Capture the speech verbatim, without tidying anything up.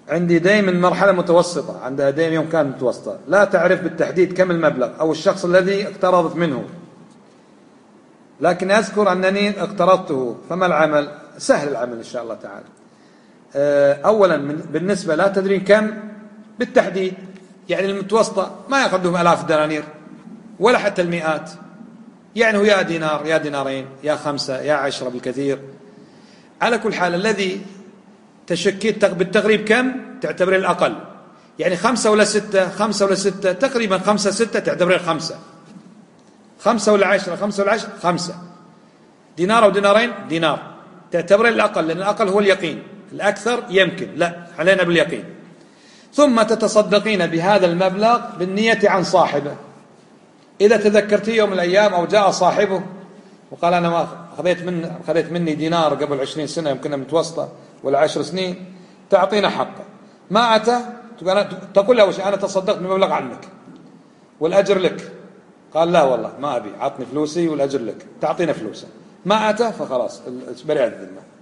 عندي دين من مرحلة متوسطة، عندها دين يوم كانت متوسطة، لا تعرف بالتحديد كم المبلغ أو الشخص الذي اقترضت منه، لكن أذكر أنني اقترضته، فما العمل؟ سهل العمل إن شاء الله تعالى. أولا بالنسبة لا تدرين كم بالتحديد، يعني المتوسطة ما يقدم آلاف الدنانير ولا حتى المئات، يعني هو يا دينار يا دينارين يا خمسة يا عشرة بالكثير. على كل حال الذي تشكيت بالتقريب كم تعتبر الأقل، يعني خمسة ولا ستة، خمسة ولا ستة تقريبا، خمسة ستة تعتبر الخمسة، خمسة ولا عشرة، خمسة ولا عشرة خمسة، دينار أو دينارين دينار تعتبر الأقل، لأن الأقل هو اليقين، الأكثر يمكن لا، علينا باليقين. ثم تتصدقين بهذا المبلغ بالنية عن صاحبه. إذا تذكرتي يوم من الأيام أو جاء صاحبه وقال أنا ما أخذت من أخذت مني دينار قبل عشرين سنة يمكن متوسطة ولا عشر سنين، تعطينا حقه. ما أتى تقول له أنا تصدقت بمبلغ عنك والأجر لك، قال لا والله ما أبي، عطني فلوسي والأجر لك، تعطينا فلوسه. ما أتى فخلاص بريء الذمة.